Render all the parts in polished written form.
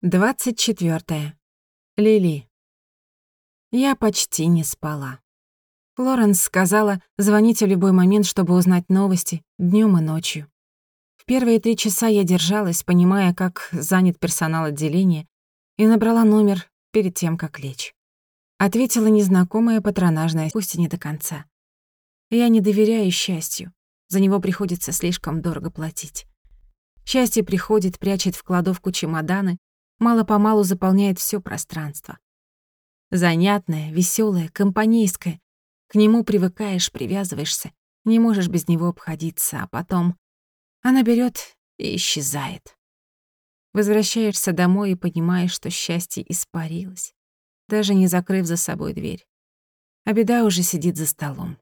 24. Лили. Я почти не спала. Флоренс сказала звонить в любой момент, чтобы узнать новости, днём и ночью. В первые 3 часа я держалась, понимая, как занят персонал отделения, и набрала номер перед тем, как лечь. Ответила незнакомая патронажная, пусть и не до конца. Я не доверяю счастью. За него приходится слишком дорого платить. Счастье приходит, прячет в кладовку чемоданы, мало-помалу заполняет всё пространство. Занятное, весёлое, компанейское. К нему привыкаешь, привязываешься, не можешь без него обходиться, а потом она берёт и исчезает. Возвращаешься домой и понимаешь, что счастье испарилось, даже не закрыв за собой дверь. А беда уже сидит за столом.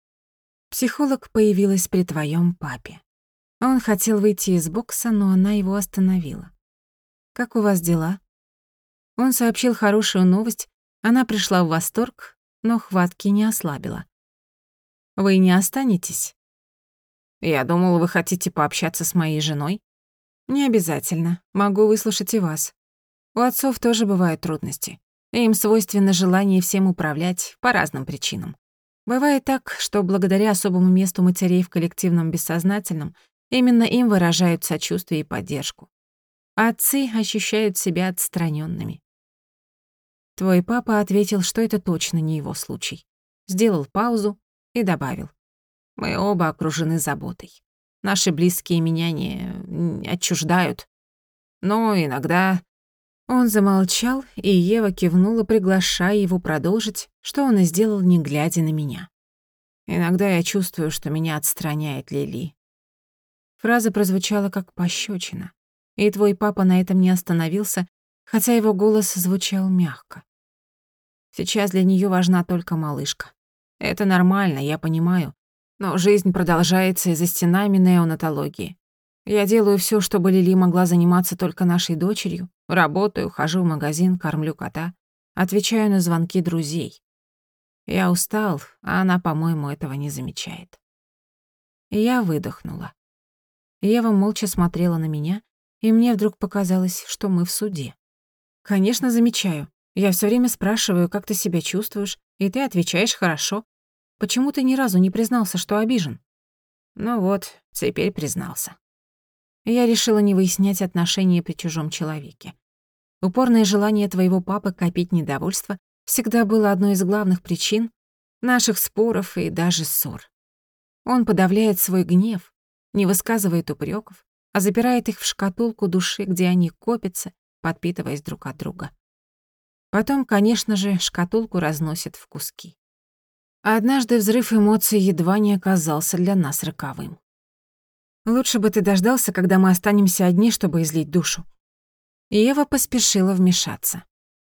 Психолог появилась при твоём папе. Он хотел выйти из бокса, но она его остановила. «Как у вас дела?» Он сообщил хорошую новость, она пришла в восторг, но хватки не ослабила. «Вы не останетесь?» «Я думал, вы хотите пообщаться с моей женой?» «Не обязательно, могу выслушать и вас. У отцов тоже бывают трудности. Им свойственно желание всем управлять по разным причинам. Бывает так, что благодаря особому месту матерей в коллективном бессознательном именно им выражают сочувствие и поддержку. А отцы ощущают себя отстранёнными. Твой папа ответил, что это точно не его случай. Сделал паузу и добавил: «Мы оба окружены заботой. Наши близкие меня не отчуждают. Но иногда...» Он замолчал, и Ева кивнула, приглашая его продолжить, что он и сделал, не глядя на меня. «Иногда я чувствую, что меня отстраняет Лили». Фраза прозвучала как пощёчина. И твой папа на этом не остановился, хотя его голос звучал мягко. Сейчас для неё важна только малышка. Это нормально, я понимаю, но жизнь продолжается и за стенами неонатологии. Я делаю всё, чтобы Лили могла заниматься только нашей дочерью, работаю, хожу в магазин, кормлю кота, отвечаю на звонки друзей. Я устал, а она, по-моему, этого не замечает». И я выдохнула. Ева молча смотрела на меня, и мне вдруг показалось, что мы в суде. «Конечно, замечаю. Я всё время спрашиваю, как ты себя чувствуешь, и ты отвечаешь хорошо. Почему ты ни разу не признался, что обижен?» «Ну вот, теперь признался». Я решила не выяснять отношения при чужом человеке. Упорное желание твоего папы копить недовольство всегда было одной из главных причин наших споров и даже ссор. Он подавляет свой гнев, не высказывает упрёков, а запирает их в шкатулку души, где они копятся, подпитываясь друг от друга. Потом, конечно же, шкатулку разносят в куски. А однажды взрыв эмоций едва не оказался для нас роковым. «Лучше бы ты дождался, когда мы останемся одни, чтобы излить душу». И Ева поспешила вмешаться.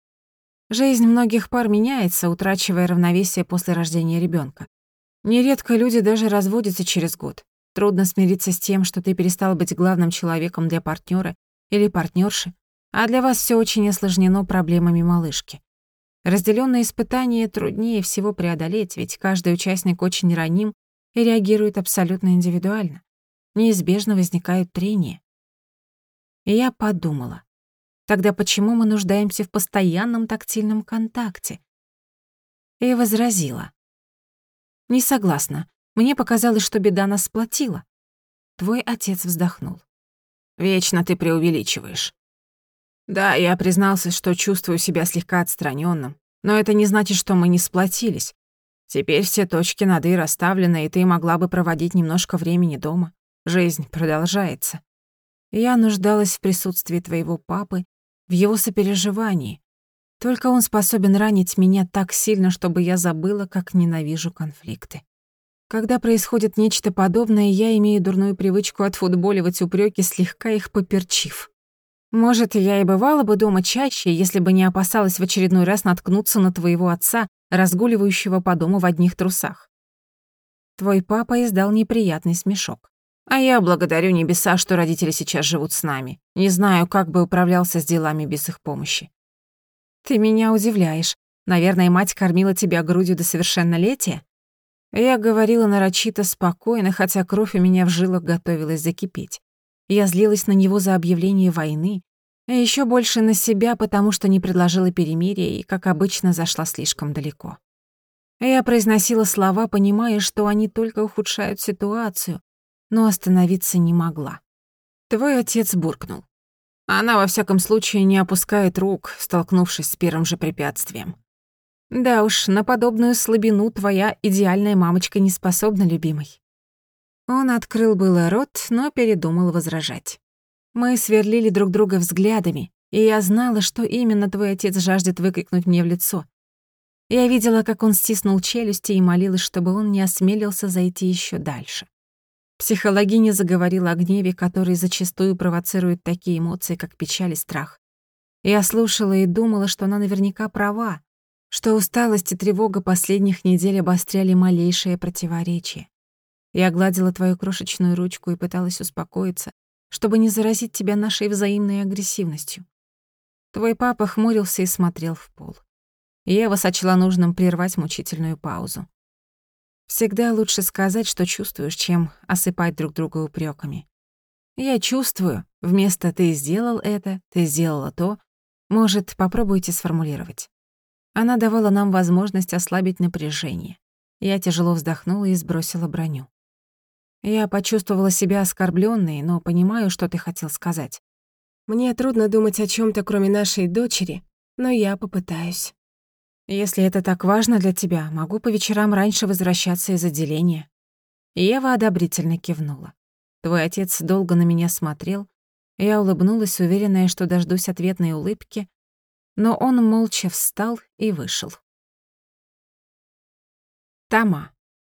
Жизнь многих пар меняется, утрачивая равновесие после рождения ребёнка. Нередко люди даже разводятся через год. Трудно смириться с тем, что ты перестал быть главным человеком для партнёра или партнёрши, а для вас всё очень осложнено проблемами малышки. Разделённые испытания труднее всего преодолеть, ведь каждый участник очень раним и реагирует абсолютно индивидуально. Неизбежно возникают трения. И я подумала, тогда почему мы нуждаемся в постоянном тактильном контакте? И возразила: «Не согласна. Мне показалось, что беда нас сплотила». Твой отец вздохнул. «Вечно ты преувеличиваешь. Да, я признался, что чувствую себя слегка отстранённым, но это не значит, что мы не сплотились. Теперь все точки над «и» расставлены, и ты могла бы проводить немножко времени дома. Жизнь продолжается». Я нуждалась в присутствии твоего папы, в его сопереживании. Только он способен ранить меня так сильно, чтобы я забыла, как ненавижу конфликты. Когда происходит нечто подобное, я имею дурную привычку отфутболивать упрёки, слегка их поперчив. Может, я и бывала бы дома чаще, если бы не опасалась в очередной раз наткнуться на твоего отца, разгуливающего по дому в одних трусах. Твой папа издал неприятный смешок. А я благодарю небеса, что родители сейчас живут с нами. Не знаю, как бы управлялся с делами без их помощи. Ты меня удивляешь. Наверное, мать кормила тебя грудью до совершеннолетия? Я говорила нарочито спокойно, хотя кровь у меня в жилах готовилась закипеть. Я злилась на него за объявление войны, И ещё больше на себя, потому что не предложила перемирия и, как обычно, зашла слишком далеко. Я произносила слова, понимая, что они только ухудшают ситуацию, но остановиться не могла. Твой отец буркнул. Она, во всяком случае, не опускает рук, столкнувшись с первым же препятствием. Да уж, на подобную слабину твоя идеальная мамочка не способна, любимый. Он открыл было рот, но передумал возражать. Мы сверлили друг друга взглядами, и я знала, что именно твой отец жаждет выкрикнуть мне в лицо. Я видела, как он стиснул челюсти и молилась, чтобы он не осмелился зайти ещё дальше. Психологиня заговорила о гневе, который зачастую провоцирует такие эмоции, как печаль и страх. Я слушала и думала, что она наверняка права, что усталость и тревога последних недель обостряли малейшее противоречие. Я гладила твою крошечную ручку и пыталась успокоиться, чтобы не заразить тебя нашей взаимной агрессивностью. Твой папа хмурился и смотрел в пол. Ева сочла нужным прервать мучительную паузу. Всегда лучше сказать, что чувствуешь, чем осыпать друг друга упреками. Я чувствую, вместо «ты сделал это», «ты сделала то», может, попробуйте сформулировать. Она давала нам возможность ослабить напряжение. Я тяжело вздохнула и сбросила броню. Я почувствовала себя оскорблённой, но понимаю, что ты хотел сказать. Мне трудно думать о чём-то, кроме нашей дочери, но я попытаюсь. Если это так важно для тебя, могу по вечерам раньше возвращаться из отделения. Ева одобрительно кивнула. Твой отец долго на меня смотрел. Я улыбнулась, уверенная, что дождусь ответной улыбки, но он молча встал и вышел. Тома.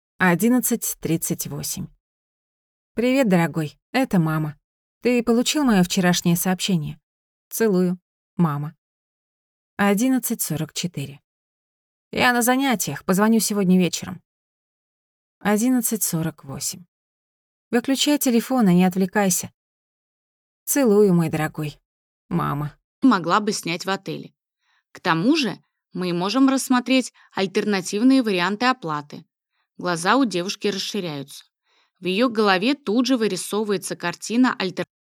11:38. Привет, дорогой. Это мама. Ты получил моё вчерашнее сообщение? Целую. Мама. 11:44. Я на занятиях, позвоню сегодня вечером. 11:48. Выключай телефон и не отвлекайся. Целую, мой дорогой. Мама. Могла бы снять в отеле. К тому же мы можем рассмотреть альтернативные варианты оплаты. Глаза у девушки расширяются. В её голове тут же вырисовывается картина альтернативных